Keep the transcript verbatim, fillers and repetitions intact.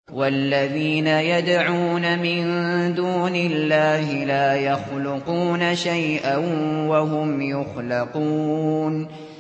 وَالَّذِينَ يَدْعُونَ مِن دُونِ اللَّهِ لَا يَخْلُقُونَ شَيْئًا وَهُمْ يُخْلَقُونَ